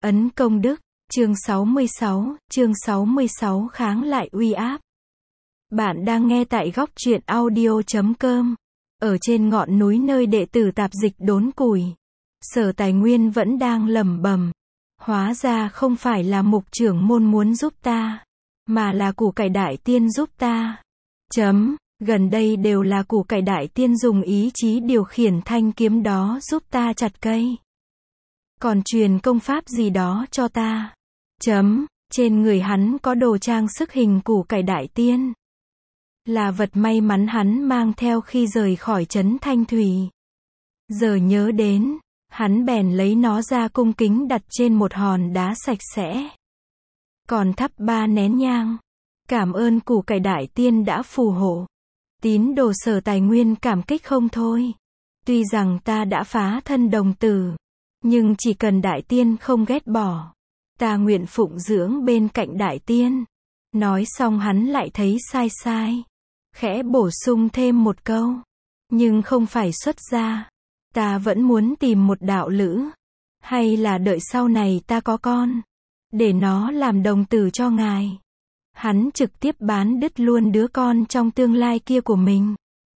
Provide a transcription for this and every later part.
Ấn công đức, chương 66 kháng lại uy áp. Bạn đang nghe tại góc truyện audio.com. Ở trên ngọn núi nơi đệ tử tạp dịch đốn củi, Sở Tài Nguyên vẫn đang lẩm bẩm. Hóa ra không phải là mục trưởng môn muốn giúp ta, mà là củ cải đại tiên giúp ta. Gần đây đều là củ cải đại tiên dùng ý chí điều khiển thanh kiếm đó giúp ta chặt cây. Còn truyền công pháp gì đó cho ta. Trên người hắn có đồ trang sức hình củ cải đại tiên. Là vật may mắn hắn mang theo khi rời khỏi trấn Thanh Thủy. Giờ nhớ đến, hắn bèn lấy nó ra cung kính đặt trên một hòn đá sạch sẽ. Còn thắp 3 nén nhang. Cảm ơn củ cải đại tiên đã phù hộ. Tín đồ Sở Tài Nguyên cảm kích không thôi. Tuy rằng ta đã phá thân đồng tử, nhưng chỉ cần đại tiên không ghét bỏ, ta nguyện phụng dưỡng bên cạnh đại tiên. Nói xong hắn lại thấy sai. Khẽ bổ sung thêm một câu. Nhưng không phải xuất gia. Ta vẫn muốn tìm một đạo lữ. Hay là đợi sau này ta có con, để nó làm đồng tử cho ngài. Hắn trực tiếp bán đứt luôn đứa con trong tương lai kia của mình.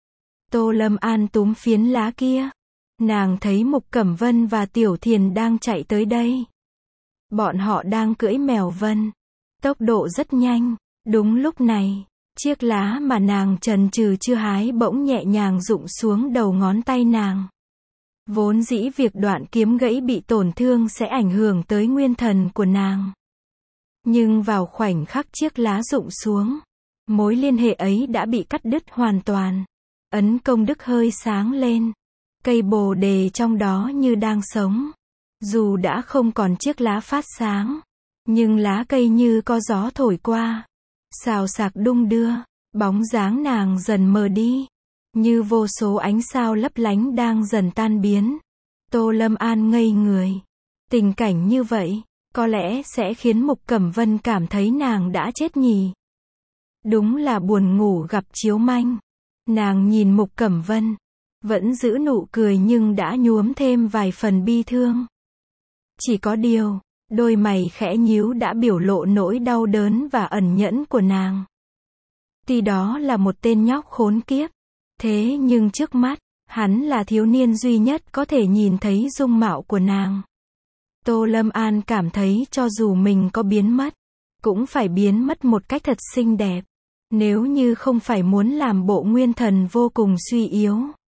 Tô Lâm An túm phiến lá kia. Nàng thấy Mục Cẩm Vân và Tiểu Thiền đang chạy tới đây. Bọn họ đang cưỡi mèo vân. Tốc độ rất nhanh. Đúng lúc này, chiếc lá mà nàng chần chừ chưa hái bỗng nhẹ nhàng rụng xuống đầu ngón tay nàng. Vốn dĩ việc đoạn kiếm gãy bị tổn thương sẽ ảnh hưởng tới nguyên thần của nàng. Nhưng vào khoảnh khắc chiếc lá rụng xuống, mối liên hệ ấy đã bị cắt đứt hoàn toàn. Ấn công đức hơi sáng lên. Cây bồ đề trong đó như đang sống. Dù đã không còn chiếc lá phát sáng, nhưng lá cây như có gió thổi qua, xào xạc đung đưa. Bóng dáng nàng dần mờ đi, như vô số ánh sao lấp lánh đang dần tan biến. Tô Lâm An ngây người. Tình cảnh như vậy, có lẽ sẽ khiến Mục Cẩm Vân cảm thấy nàng đã chết nhỉ. Đúng là buồn ngủ gặp chiếu manh. Nàng nhìn Mục Cẩm Vân, vẫn giữ nụ cười nhưng đã nhuốm thêm vài phần bi thương. Chỉ có điều, đôi mày khẽ nhíu đã biểu lộ nỗi đau đớn và ẩn nhẫn của nàng. Tuy đó là một tên nhóc khốn kiếp, thế nhưng trước mắt, hắn là thiếu niên duy nhất có thể nhìn thấy dung mạo của nàng. Tô Lâm An cảm thấy cho dù mình có biến mất, cũng phải biến mất một cách thật xinh đẹp. Nếu như không phải muốn làm bộ nguyên thần vô cùng suy yếu,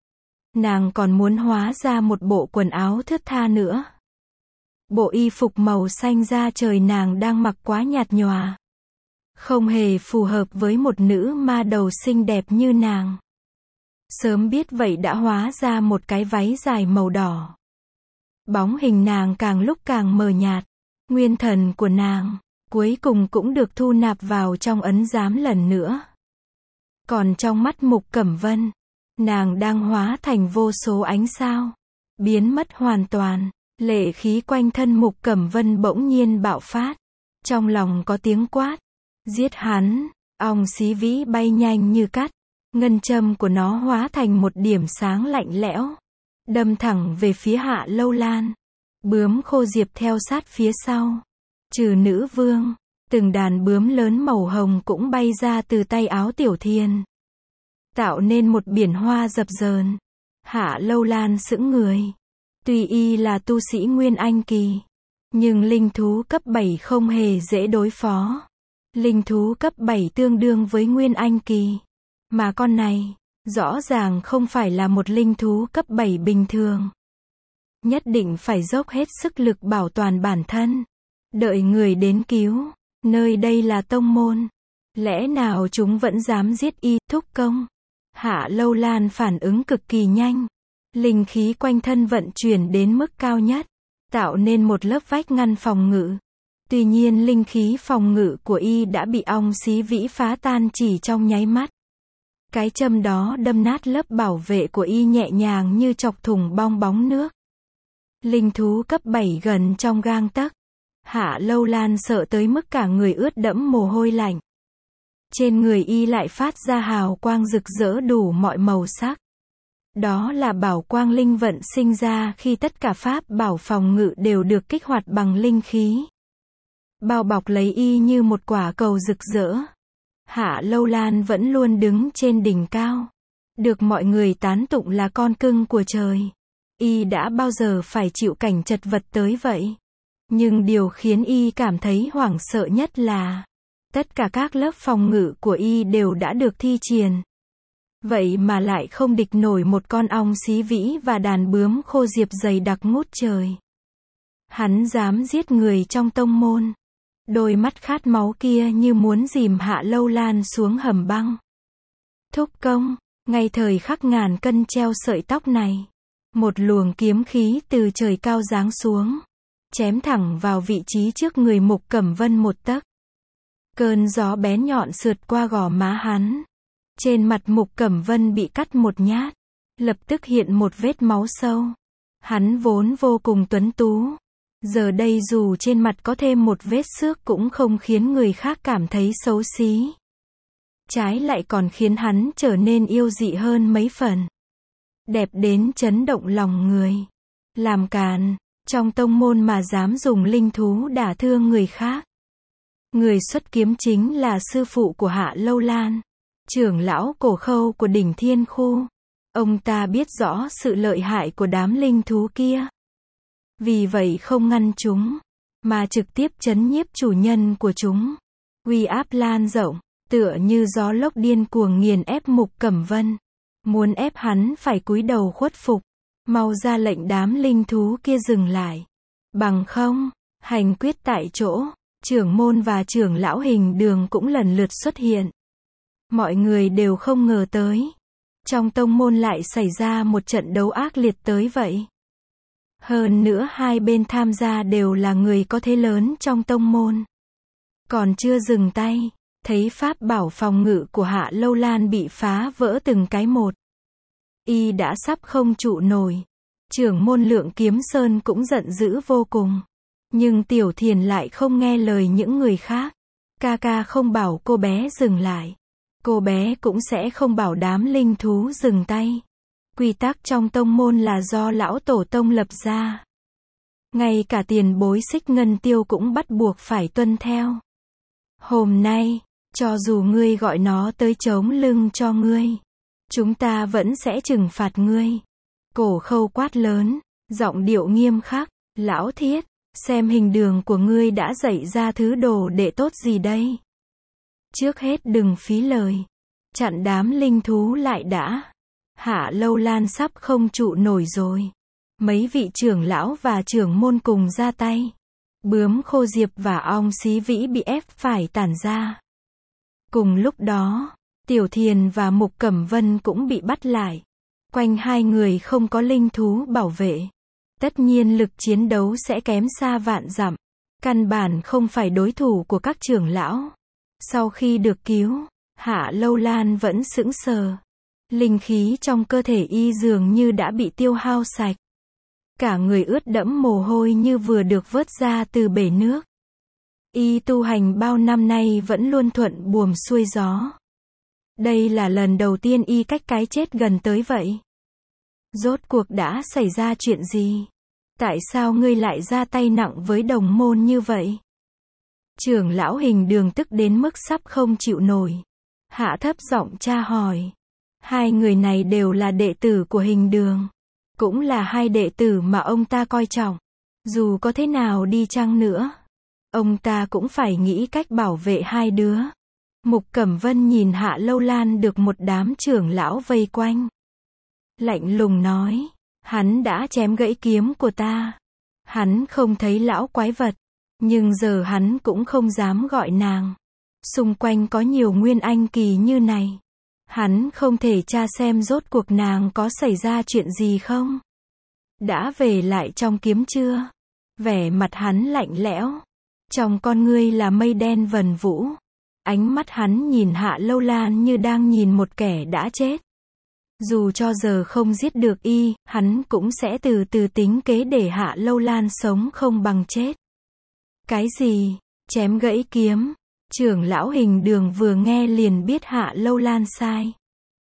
nàng còn muốn hóa ra một bộ quần áo thướt tha nữa. Bộ y phục màu xanh da trời nàng đang mặc quá nhạt nhòa, không hề phù hợp với một nữ ma đầu xinh đẹp như nàng. Sớm biết vậy đã hóa ra một cái váy dài màu đỏ. Bóng hình nàng càng lúc càng mờ nhạt. Nguyên thần của nàng, cuối cùng cũng được thu nạp vào trong ấn giám lần nữa. Còn trong mắt Mục Cẩm Vân, nàng đang hóa thành vô số ánh sao, biến mất hoàn toàn. Lệ khí quanh thân Mục Cẩm Vân bỗng nhiên bạo phát. Trong lòng có tiếng quát. Giết hắn. Ong xí vĩ bay nhanh như cắt. Ngân châm của nó hóa thành một điểm sáng lạnh lẽo, đâm thẳng về phía Hạ Lâu Lan. Bướm khô diệp theo sát phía sau. Trừ nữ vương, từng đàn bướm lớn màu hồng cũng bay ra từ tay áo Tiểu Thiền, tạo nên một biển hoa dập dờn. Hạ Lâu Lan sững người. Tuy y là tu sĩ Nguyên Anh kỳ, nhưng linh thú cấp 7 không hề dễ đối phó. Linh thú cấp 7 tương đương với Nguyên Anh kỳ. Mà con này, rõ ràng không phải là một linh thú cấp 7 bình thường. Nhất định phải dốc hết sức lực bảo toàn bản thân. Đợi người đến cứu. Nơi đây là tông môn. Lẽ nào chúng vẫn dám giết y, thúc công? Hạ Lâu Lan phản ứng cực kỳ nhanh. Linh khí quanh thân vận chuyển đến mức cao nhất, tạo nên một lớp vách ngăn phòng ngự. Tuy nhiên linh khí phòng ngự của y đã bị ong xí vĩ phá tan chỉ trong nháy mắt. Cái châm đó đâm nát lớp bảo vệ của y nhẹ nhàng như chọc thủng bong bóng nước. Linh thú cấp 7 gần trong gang tấc. Hạ Lâu Lan sợ tới mức cả người ướt đẫm mồ hôi lạnh. Trên người y lại phát ra hào quang rực rỡ đủ mọi màu sắc. Đó là bảo quang linh vận sinh ra khi tất cả pháp bảo phòng ngự đều được kích hoạt bằng linh khí. Bao bọc lấy y như một quả cầu rực rỡ. Hạ Lâu Lan vẫn luôn đứng trên đỉnh cao. Được mọi người tán tụng là con cưng của trời. Y đã bao giờ phải chịu cảnh chật vật tới vậy. Nhưng điều khiến y cảm thấy hoảng sợ nhất là tất cả các lớp phòng ngự của y đều đã được thi triển. Vậy mà lại không địch nổi một con ong xí vĩ và đàn bướm khô diệp dày đặc ngút trời. Hắn dám giết người trong tông môn. Đôi mắt khát máu kia như muốn dìm Hạ Lâu Lan xuống hầm băng. Thúc công, ngay thời khắc ngàn cân treo sợi tóc này, một luồng kiếm khí từ trời cao giáng xuống, chém thẳng vào vị trí trước người Mục Cẩm Vân một tấc. Cơn gió bén nhọn sượt qua gò má hắn. Trên mặt Mục Cẩm Vân bị cắt một nhát, lập tức hiện một vết máu sâu. Hắn vốn vô cùng tuấn tú, giờ đây dù trên mặt có thêm một vết xước cũng không khiến người khác cảm thấy xấu xí. Trái lại còn khiến hắn trở nên yêu dị hơn mấy phần. Đẹp đến chấn động lòng người. Làm càn, trong tông môn mà dám dùng linh thú đả thương người khác. Người xuất kiếm chính là sư phụ của Hạ Lâu Lan, trưởng lão Cổ Khâu của đỉnh Thiên Khu. Ông ta biết rõ sự lợi hại của đám linh thú kia. Vì vậy không ngăn chúng, mà trực tiếp trấn nhiếp chủ nhân của chúng. Uy áp lan rộng, tựa như gió lốc điên cuồng nghiền ép Mục Cẩm Vân. Muốn ép hắn phải cúi đầu khuất phục. Mau ra lệnh đám linh thú kia dừng lại. Bằng không, hành quyết tại chỗ. Trưởng môn và trưởng lão Hình Đường cũng lần lượt xuất hiện. Mọi người đều không ngờ tới. Trong tông môn lại xảy ra một trận đấu ác liệt tới vậy. Hơn nữa hai bên tham gia đều là người có thế lớn trong tông môn. Còn chưa dừng tay, thấy pháp bảo phòng ngự của Hạ Lâu Lan bị phá vỡ từng cái một. Y đã sắp không trụ nổi. Trưởng môn Lượng Kiếm Sơn cũng giận dữ vô cùng. Nhưng Tiểu Thiền lại không nghe lời những người khác. Ca ca không bảo cô bé dừng lại. Cô bé cũng sẽ không bảo đám linh thú dừng tay. Quy tắc trong tông môn là do lão tổ tông lập ra. Ngay cả tiền bối Xích Ngân Tiêu cũng bắt buộc phải tuân theo. Hôm nay, cho dù ngươi gọi nó tới chống lưng cho ngươi, chúng ta vẫn sẽ trừng phạt ngươi. Cổ Khâu quát lớn, giọng điệu nghiêm khắc, lão Thiết, xem Hình Đường của ngươi đã dạy ra thứ đồ đệ tốt gì đây. Trước hết đừng phí lời, chặn đám linh thú lại đã. Hạ Lâu Lan sắp không trụ nổi rồi. Mấy vị trưởng lão và trưởng môn cùng ra tay. Bướm khô diệp và ong xí vĩ bị ép phải tản ra. Cùng lúc đó, Tiểu Thiền và Mục Cẩm Vân cũng bị bắt lại. Quanh hai người không có linh thú bảo vệ. Tất nhiên lực chiến đấu sẽ kém xa vạn dặm. Căn bản không phải đối thủ của các trưởng lão. Sau khi được cứu, Hạ Lâu Lan vẫn sững sờ. Linh khí trong cơ thể y dường như đã bị tiêu hao sạch. Cả người ướt đẫm mồ hôi như vừa được vớt ra từ bể nước. Y tu hành bao năm nay vẫn luôn thuận buồm xuôi gió. Đây là lần đầu tiên y cách cái chết gần tới vậy. Rốt cuộc đã xảy ra chuyện gì? Tại sao ngươi lại ra tay nặng với đồng môn như vậy? Trưởng lão Hình Đường tức đến mức sắp không chịu nổi. Hạ thấp giọng tra hỏi. Hai người này đều là đệ tử của Hình Đường. Cũng là hai đệ tử mà ông ta coi trọng. Dù có thế nào đi chăng nữa, ông ta cũng phải nghĩ cách bảo vệ hai đứa. Mục Cẩm Vân nhìn Hạ Lâu Lan được một đám trưởng lão vây quanh. Lạnh lùng nói, hắn đã chém gãy kiếm của ta. Hắn không thấy lão quái vật, nhưng giờ hắn cũng không dám gọi nàng. Xung quanh có nhiều nguyên anh kỳ như này. Hắn không thể tra xem rốt cuộc nàng có xảy ra chuyện gì không. Đã về lại trong kiếm chưa? Vẻ mặt hắn lạnh lẽo. Trong con ngươi là mây đen vần vũ. Ánh mắt hắn nhìn Hạ Lâu Lan như đang nhìn một kẻ đã chết. Dù cho giờ không giết được y, hắn cũng sẽ từ từ tính kế để Hạ Lâu Lan sống không bằng chết. Cái gì? Chém gãy kiếm? Trưởng lão Hình Đường vừa nghe liền biết Hạ Lâu Lan sai.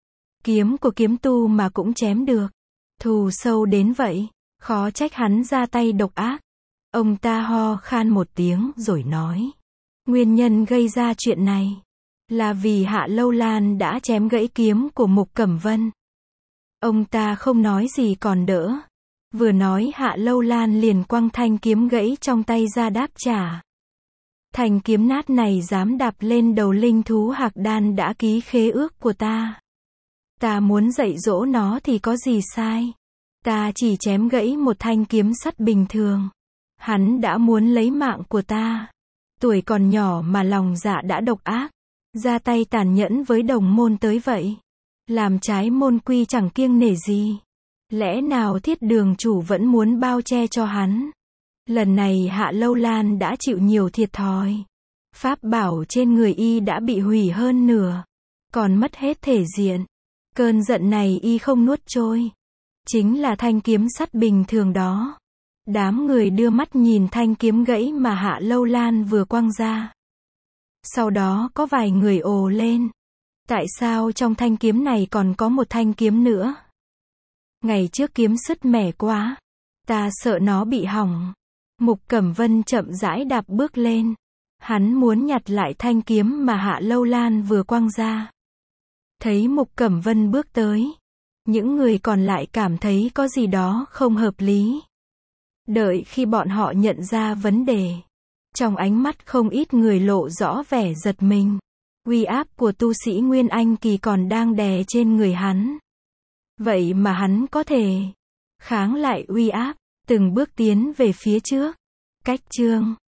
Kiếm của kiếm tu mà cũng chém được. Thù sâu đến vậy. Khó trách hắn ra tay độc ác. Ông ta ho khan một tiếng rồi nói. Nguyên nhân gây ra chuyện này là vì Hạ Lâu Lan đã chém gãy kiếm của Mục Cẩm Vân. Ông ta không nói gì còn đỡ. Vừa nói Hạ Lâu Lan liền quăng thanh kiếm gãy trong tay ra đáp trả. Thanh kiếm nát này dám đạp lên đầu linh thú Hạc Đan đã ký khế ước của ta. Ta muốn dạy dỗ nó thì có gì sai. Ta chỉ chém gãy một thanh kiếm sắt bình thường. Hắn đã muốn lấy mạng của ta. Tuổi còn nhỏ mà lòng dạ đã độc ác. Ra tay tàn nhẫn với đồng môn tới vậy. Làm trái môn quy chẳng kiêng nể gì. Lẽ nào Thiết Đường chủ vẫn muốn bao che cho hắn. Lần này Hạ Lâu Lan đã chịu nhiều thiệt thòi. Pháp bảo trên người y đã bị hủy hơn nửa. Còn mất hết thể diện. Cơn giận này y không nuốt trôi. Chính là thanh kiếm sắt bình thường đó. Đám người đưa mắt nhìn thanh kiếm gãy mà Hạ Lâu Lan vừa quăng ra. Sau đó có vài người ồ lên. Tại sao trong thanh kiếm này còn có một thanh kiếm nữa? Ngày trước kiếm sứt mẻ quá. Ta sợ nó bị hỏng. Mục Cẩm Vân chậm rãi đạp bước lên. Hắn muốn nhặt lại thanh kiếm mà Hạ Lâu Lan vừa quăng ra. Thấy Mục Cẩm Vân bước tới. Những người còn lại cảm thấy có gì đó không hợp lý. Đợi khi bọn họ nhận ra vấn đề. Trong ánh mắt không ít người lộ rõ vẻ giật mình. Uy áp của tu sĩ Nguyên Anh kỳ còn đang đè trên người hắn. Vậy mà hắn có thể kháng lại uy áp, từng bước tiến về phía trước. Cách chương